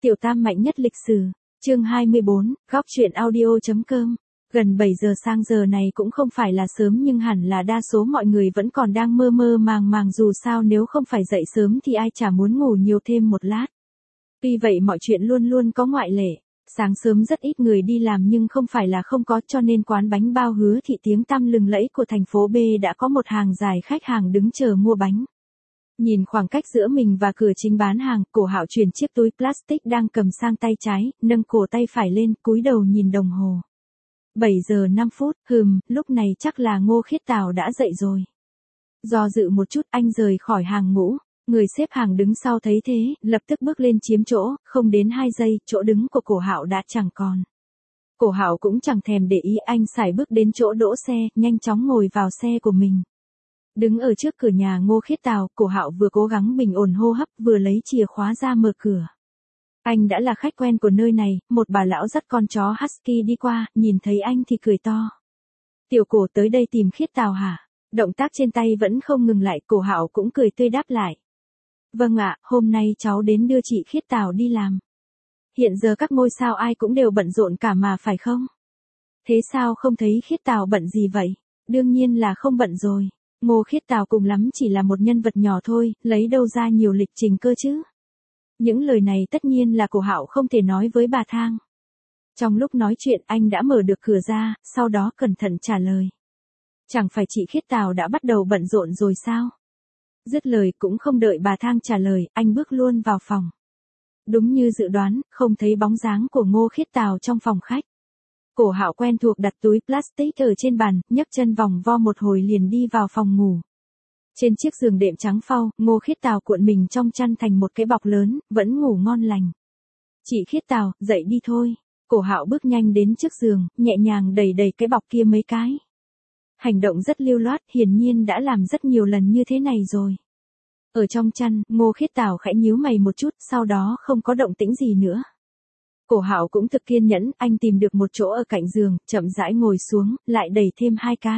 Tiểu Tam mạnh nhất lịch sử. Chương 24, góc truyện audio.com. Gần 7 giờ sang, giờ này cũng không phải là sớm nhưng hẳn là đa số mọi người vẫn còn đang mơ mơ màng màng, dù sao nếu không phải dậy sớm thì ai chả muốn ngủ nhiều thêm một lát. Tuy vậy mọi chuyện luôn luôn có ngoại lệ. Sáng sớm rất ít người đi làm nhưng không phải là không có, cho nên quán bánh bao Hứa Thị tiếng tăm lừng lẫy của thành phố B đã có một hàng dài khách hàng đứng chờ mua bánh. Nhìn khoảng cách giữa mình và cửa chính bán hàng, Cổ Hạo chuyển chiếc túi plastic đang cầm sang tay trái, nâng cổ tay phải lên, cúi đầu nhìn đồng hồ. 7 giờ 5 phút, lúc này chắc là Ngô Khiết Tào đã dậy rồi. Do dự một chút, anh rời khỏi hàng ngũ. Người xếp hàng đứng sau thấy thế, lập tức bước lên chiếm chỗ, không đến 2 giây, chỗ đứng của Cổ Hạo đã chẳng còn. Cổ Hạo cũng chẳng thèm để ý, anh sải bước đến chỗ đỗ xe, nhanh chóng ngồi vào xe của mình. Đứng ở trước cửa nhà Ngô Khiết Tào, Cổ Hạo vừa cố gắng bình ổn hô hấp, vừa lấy chìa khóa ra mở cửa. Anh đã là khách quen của nơi này, một bà lão dắt con chó husky đi qua, nhìn thấy anh thì cười to. Tiểu Cổ tới đây tìm Khiết Tào hả? Động tác trên tay vẫn không ngừng lại, Cổ Hạo cũng cười tươi đáp lại. Vâng ạ, hôm nay cháu đến đưa chị Khiết Tào đi làm. Hiện giờ các ngôi sao ai cũng đều bận rộn cả mà phải không? Thế sao không thấy Khiết Tào bận gì vậy? Đương nhiên là không bận rồi. Ngô Khiết Tào cùng lắm chỉ là một nhân vật nhỏ thôi, lấy đâu ra nhiều lịch trình cơ chứ? Những lời này tất nhiên là Cổ Hạo không thể nói với bà Thang. Trong lúc nói chuyện anh đã mở được cửa ra, sau đó cẩn thận trả lời. Chẳng phải chị Khiết Tào đã bắt đầu bận rộn rồi sao? Dứt lời cũng không đợi bà Thang trả lời, anh bước luôn vào phòng. Đúng như dự đoán, không thấy bóng dáng của Ngô Khiết Tào trong phòng khách. Cổ Hạo quen thuộc đặt túi plastic ở trên bàn, nhấc chân vòng vo một hồi liền đi vào phòng ngủ. Trên chiếc giường đệm trắng phau, Ngô Khiết Tào cuộn mình trong chăn thành một cái bọc lớn, vẫn ngủ ngon lành. Chị Khiết Tào, dậy đi thôi. Cổ Hạo bước nhanh đến trước giường, nhẹ nhàng đẩy cái bọc kia mấy cái. Hành động rất lưu loát, hiển nhiên đã làm rất nhiều lần như thế này rồi. Ở trong chăn, Ngô Khiết Tào khẽ nhíu mày một chút, sau đó không có động tĩnh gì nữa. Cổ Hạo cũng thực kiên nhẫn, anh tìm được một chỗ ở cạnh giường, chậm rãi ngồi xuống, lại đẩy thêm 2 cái.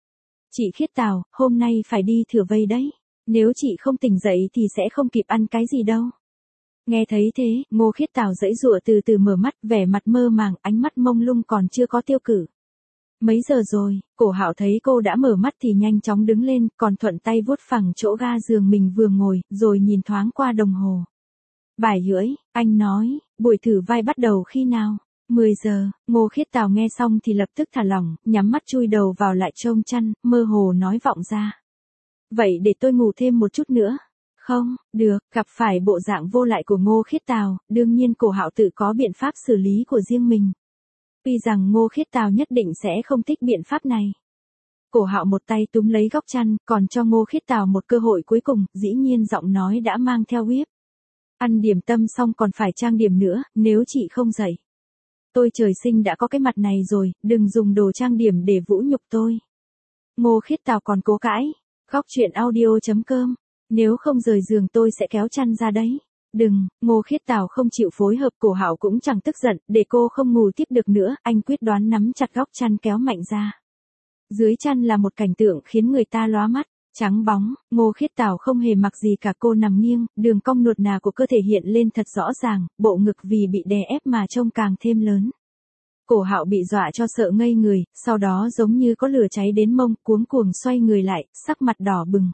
Chị Khiết Tào, hôm nay phải đi Thừa Vây đấy. Nếu chị không tỉnh dậy thì sẽ không kịp ăn cái gì đâu. Nghe thấy thế, Ngô Khiết Tào giãy giụa từ từ mở mắt, vẻ mặt mơ màng, ánh mắt mông lung còn chưa có tiêu cử. Mấy giờ rồi? Cổ Hạo thấy cô đã mở mắt thì nhanh chóng đứng lên, còn thuận tay vuốt phẳng chỗ ga giường mình vừa ngồi, rồi nhìn thoáng qua đồng hồ. 7:30, anh nói, buổi thử vai bắt đầu khi nào? 10 giờ, Ngô Khiết Tào nghe xong thì lập tức thả lỏng, nhắm mắt chui đầu vào lại chông chăn, mơ hồ nói vọng ra. Vậy để tôi ngủ thêm một chút nữa. Không, được, gặp phải bộ dạng vô lại của Ngô Khiết Tào, đương nhiên Cổ Hạo tự có biện pháp xử lý của riêng mình. Tuy rằng Ngô Khiết Tào nhất định sẽ không thích biện pháp này. Cổ Hạo một tay túm lấy góc chăn, còn cho Ngô Khiết Tào một cơ hội cuối cùng, dĩ nhiên giọng nói đã mang theo whip. Ăn điểm tâm xong còn phải trang điểm nữa, nếu chị không dậy. Tôi trời sinh đã có cái mặt này rồi, đừng dùng đồ trang điểm để vũ nhục tôi. Ngô Khiết Tào còn cố cãi. Góc truyện audio.com. Nếu không rời giường tôi sẽ kéo chăn ra đấy. Đừng, Ngô Khiết Tào không chịu phối hợp, Cổ Hạo cũng chẳng tức giận, để cô không ngủ tiếp được nữa, anh quyết đoán nắm chặt góc chăn kéo mạnh ra. Dưới chăn là một cảnh tượng khiến người ta lóa mắt, trắng bóng, Ngô Khiết Tào không hề mặc gì cả, cô nằm nghiêng, đường cong nuột nà của cơ thể hiện lên thật rõ ràng, bộ ngực vì bị đè ép mà trông càng thêm lớn. Cổ Hạo bị dọa cho sợ ngây người, sau đó giống như có lửa cháy đến mông, cuống cuồng xoay người lại, sắc mặt đỏ bừng.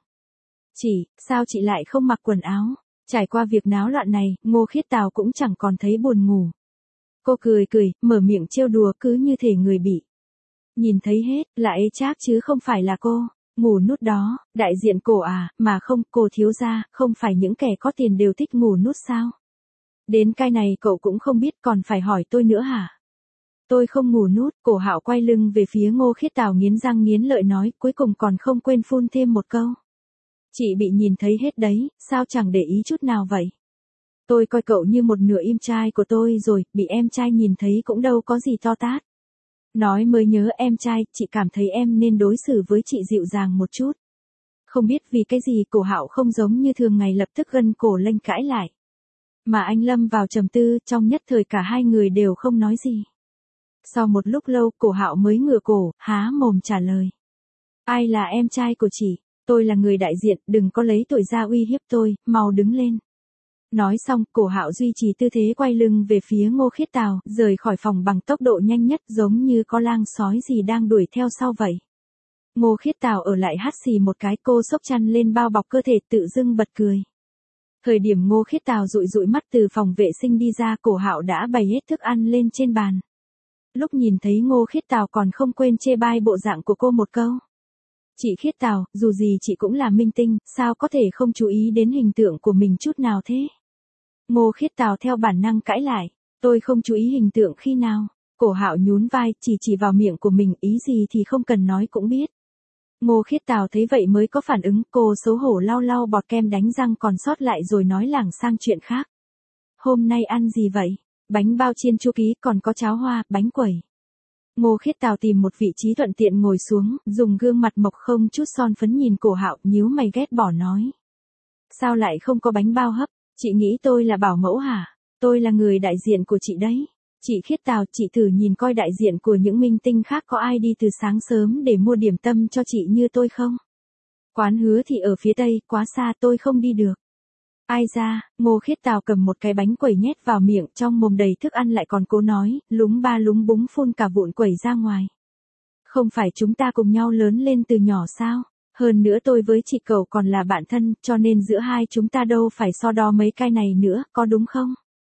Sao chị lại không mặc quần áo? Trải qua việc náo loạn này, Ngô Khiết Tào cũng chẳng còn thấy buồn ngủ. Cô cười, mở miệng trêu đùa cứ như thể người bị nhìn thấy hết, là chắc chứ không phải là cô. Ngủ nút đó, đại diện Cổ à, mà không, cô thiếu gia, không phải những kẻ có tiền đều thích ngủ nút sao? Đến cái này cậu cũng không biết còn phải hỏi tôi nữa hả? Tôi không ngủ nút. Cổ Hạo quay lưng về phía Ngô Khiết Tào nghiến răng nghiến lợi nói, cuối cùng còn không quên phun thêm một câu. Chị bị nhìn thấy hết đấy, sao chẳng để ý chút nào vậy? Tôi coi cậu như một nửa em trai của tôi rồi, bị em trai nhìn thấy cũng đâu có gì to tát. Nói mới nhớ em trai, chị cảm thấy em nên đối xử với chị dịu dàng một chút. Không biết vì cái gì Cổ Hạo không giống như thường ngày lập tức gân cổ lênh cãi lại. Mà anh lâm vào trầm tư, trong nhất thời cả hai người đều không nói gì. Sau một lúc lâu Cổ Hạo mới ngửa cổ, há mồm trả lời. Ai là em trai của chị? Tôi là người đại diện, đừng có lấy tuổi ra uy hiếp tôi, mau đứng lên. Nói xong, Cổ Hạo duy trì tư thế quay lưng về phía Ngô Khiết Tào, rời khỏi phòng bằng tốc độ nhanh nhất giống như có lang sói gì đang đuổi theo sau vậy. Ngô Khiết Tào ở lại hắt xì một cái, cô xốc chăn lên bao bọc cơ thể tự dưng bật cười. Thời điểm Ngô Khiết Tào dụi dụi mắt từ phòng vệ sinh đi ra, Cổ Hạo đã bày hết thức ăn lên trên bàn. Lúc nhìn thấy Ngô Khiết Tào còn không quên chê bai bộ dạng của cô một câu. Chị Khiết Tào, dù gì chị cũng là minh tinh, sao có thể không chú ý đến hình tượng của mình chút nào thế? Ngô Khiết Tào theo bản năng cãi lại, tôi không chú ý hình tượng khi nào. Cổ Hạo nhún vai, chỉ vào miệng của mình, ý gì thì không cần nói cũng biết. Ngô Khiết Tào thấy vậy mới có phản ứng, cô xấu hổ lau lau bọt kem đánh răng còn sót lại rồi nói lảng sang chuyện khác. Hôm nay ăn gì vậy? Bánh bao chiên chu ký, còn có cháo hoa, bánh quẩy. Ngô Khiết Tào tìm một vị trí thuận tiện ngồi xuống, dùng gương mặt mộc không chút son phấn nhìn Cổ Hạo, nhíu mày ghét bỏ nói. Sao lại không có bánh bao hấp? Chị nghĩ tôi là bảo mẫu hả? Tôi là người đại diện của chị đấy. Chị Khiết Tào, chị thử nhìn coi đại diện của những minh tinh khác có ai đi từ sáng sớm để mua điểm tâm cho chị như tôi không? Quán Hứa thì ở phía tây, quá xa tôi không đi được. Ai ra, Ngô Khiết Tào cầm một cái bánh quẩy nhét vào miệng, trong mồm đầy thức ăn lại còn cố nói, lúng ba lúng búng phun cả vụn quẩy ra ngoài. Không phải chúng ta cùng nhau lớn lên từ nhỏ sao? Hơn nữa tôi với chị cậu còn là bạn thân, cho nên giữa hai chúng ta đâu phải so đo mấy cái này nữa, có đúng không?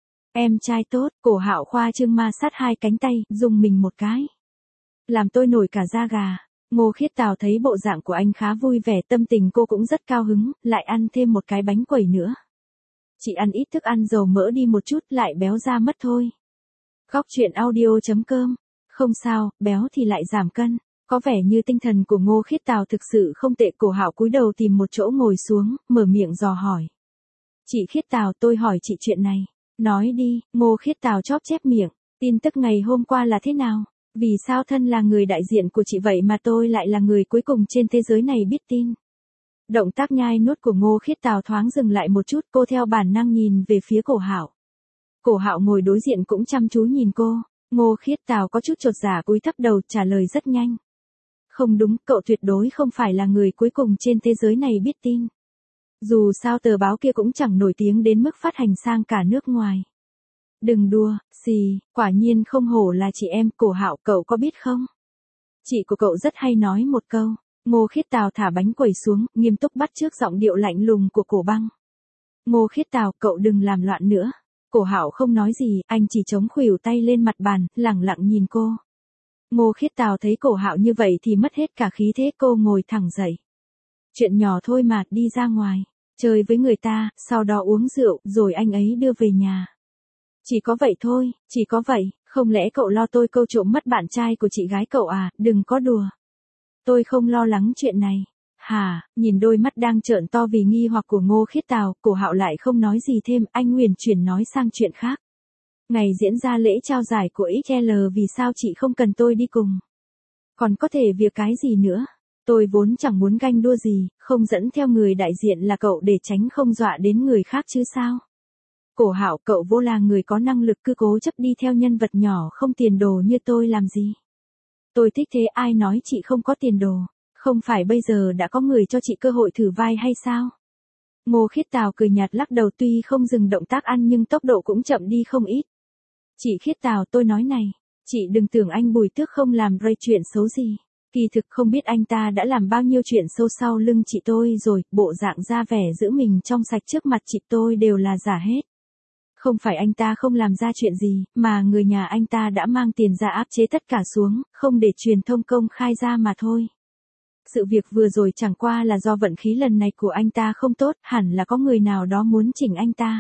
Em trai tốt, Cổ Hạo khoa trương ma sát hai cánh tay, dùng mình một cái. Làm tôi nổi cả da gà. Ngô Khiết Tào thấy bộ dạng của anh khá vui vẻ, tâm tình cô cũng rất cao hứng, lại ăn thêm một cái bánh quẩy nữa. Chị ăn ít thức ăn dầu mỡ đi một chút lại béo ra mất thôi. Góc truyện audio.com. Không sao, béo thì lại giảm cân. Có vẻ như tinh thần của Ngô Khiết Tào thực sự không tệ. Cổ Hạo cúi đầu tìm một chỗ ngồi xuống, mở miệng dò hỏi. Chị Khiết Tào, tôi hỏi chị chuyện này. Nói đi, Ngô Khiết Tào chóp chép miệng. Tin tức ngày hôm qua là thế nào? Vì sao thân là người đại diện của chị vậy mà tôi lại là người cuối cùng trên thế giới này biết tin? Động tác nhai nuốt của Ngô Khiết Tào thoáng dừng lại một chút, cô theo bản năng nhìn về phía Cổ Hạo. Cổ Hạo ngồi đối diện cũng chăm chú nhìn cô. Ngô Khiết Tào có chút chột dạ cúi thấp đầu, trả lời rất nhanh. Không đúng, cậu tuyệt đối không phải là người cuối cùng trên thế giới này biết tin. Dù sao tờ báo kia cũng chẳng nổi tiếng đến mức phát hành sang cả nước ngoài. Đừng đùa, xì, quả nhiên không hổ là chị em. Cổ Hạo, cậu có biết không? Chị của cậu rất hay nói một câu. Ngô Khiết Tào thả bánh quẩy xuống, nghiêm túc bắt chước giọng điệu lạnh lùng của Cổ Băng. Ngô Khiết Tào, cậu đừng làm loạn nữa. Cổ Hạo không nói gì, anh chỉ chống khuỷu tay lên mặt bàn, lẳng lặng nhìn cô. Ngô Khiết Tào thấy Cổ Hạo như vậy thì mất hết cả khí thế, cô ngồi thẳng dậy. Chuyện nhỏ thôi mà, đi ra ngoài, chơi với người ta, sau đó uống rượu, rồi anh ấy đưa về nhà. Chỉ có vậy thôi, chỉ có vậy, không lẽ cậu lo tôi câu trộm mất bạn trai của chị gái cậu à, đừng có đùa. Tôi không lo lắng chuyện này. Hả, nhìn đôi mắt đang trợn to vì nghi hoặc của Ngô Khiết Tào, Cổ Hạo lại không nói gì thêm, anh huyền chuyển nói sang chuyện khác. Ngày diễn ra lễ trao giải của XL, vì sao chị không cần tôi đi cùng? Còn có thể việc cái gì nữa? Tôi vốn chẳng muốn ganh đua gì, không dẫn theo người đại diện là cậu để tránh không dọa đến người khác chứ sao? Cổ Hạo, cậu vô là người có năng lực cứ cố chấp đi theo nhân vật nhỏ không tiền đồ như tôi làm gì? Tôi thích thế, ai nói chị không có tiền đồ? Không phải bây giờ đã có người cho chị cơ hội thử vai hay sao? Ngô Khiết Tào cười nhạt lắc đầu, tuy không dừng động tác ăn nhưng tốc độ cũng chậm đi không ít. Chị Khiết Tào, tôi nói này, chị đừng tưởng anh Bùi Tước không làm ra chuyện xấu gì. Kỳ thực không biết anh ta đã làm bao nhiêu chuyện sâu sau lưng chị tôi rồi, bộ dạng ra vẻ giữ mình trong sạch trước mặt chị tôi đều là giả hết. Không phải anh ta không làm ra chuyện gì, mà người nhà anh ta đã mang tiền ra áp chế tất cả xuống, không để truyền thông công khai ra mà thôi. Sự việc vừa rồi chẳng qua là do vận khí lần này của anh ta không tốt, hẳn là có người nào đó muốn chỉnh anh ta.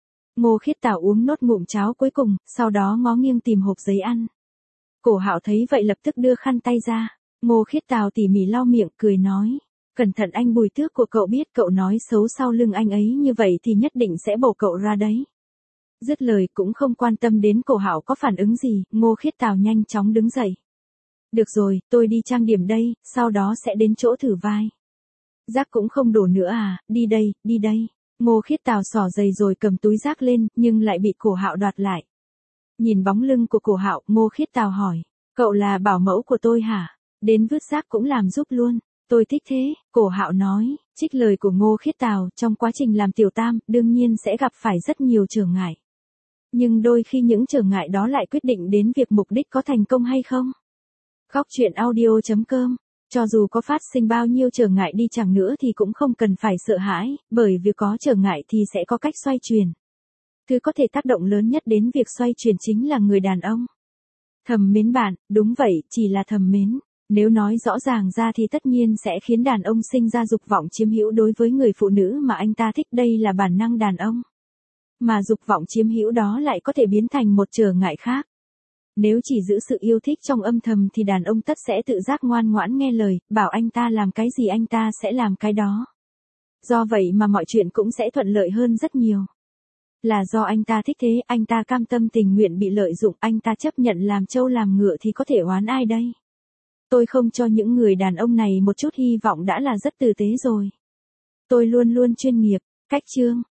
Ngô Khiết Tào uống nốt ngụm cháo cuối cùng, sau đó ngó nghiêng tìm hộp giấy ăn. Cổ Hạo thấy vậy lập tức đưa khăn tay ra. Ngô Khiết Tào tỉ mỉ lau miệng, cười nói. Cẩn thận, anh Bùi Tước của cậu biết cậu nói xấu sau lưng anh ấy như vậy thì nhất định sẽ bổ cậu ra đấy. Dứt lời cũng không quan tâm đến Cổ Hạo có phản ứng gì, Ngô Khiết Tào nhanh chóng đứng dậy. Được rồi, tôi đi trang điểm đây, sau đó sẽ đến chỗ thử vai. Rác cũng không đổ nữa à, đi đây, đi đây. Ngô Khiết Tào xỏ giày rồi cầm túi rác lên, nhưng lại bị Cổ Hạo đoạt lại. Nhìn bóng lưng của Cổ Hạo, Ngô Khiết Tào hỏi, cậu là bảo mẫu của tôi hả? Đến vứt rác cũng làm giúp luôn. Tôi thích thế, Cổ Hạo nói, Trích lời của Ngô Khiết Tào, trong quá trình làm tiểu tam, đương nhiên sẽ gặp phải rất nhiều trở ngại. Nhưng đôi khi những trở ngại đó lại quyết định đến việc mục đích có thành công hay không. Góc truyện audio.com. Cho dù có phát sinh bao nhiêu trở ngại đi chăng nữa thì cũng không cần phải sợ hãi, bởi vì có trở ngại thì sẽ có cách xoay chuyển. Thứ có thể tác động lớn nhất đến việc xoay chuyển chính là người đàn ông. Thầm mến bạn, đúng vậy, chỉ là thầm mến. Nếu nói rõ ràng ra thì tất nhiên sẽ khiến đàn ông sinh ra dục vọng chiếm hữu đối với người phụ nữ mà anh ta thích, đây là bản năng đàn ông. Mà dục vọng chiếm hữu đó lại có thể biến thành một trở ngại khác. Nếu chỉ giữ sự yêu thích trong âm thầm thì đàn ông tất sẽ tự giác ngoan ngoãn nghe lời, bảo anh ta làm cái gì anh ta sẽ làm cái đó. Do vậy mà mọi chuyện cũng sẽ thuận lợi hơn rất nhiều. Là do anh ta thích thế, anh ta cam tâm tình nguyện bị lợi dụng, anh ta chấp nhận làm trâu làm ngựa thì có thể oán ai đây? Tôi không cho những người đàn ông này một chút hy vọng đã là rất tử tế rồi. Tôi luôn luôn chuyên nghiệp. Cách chương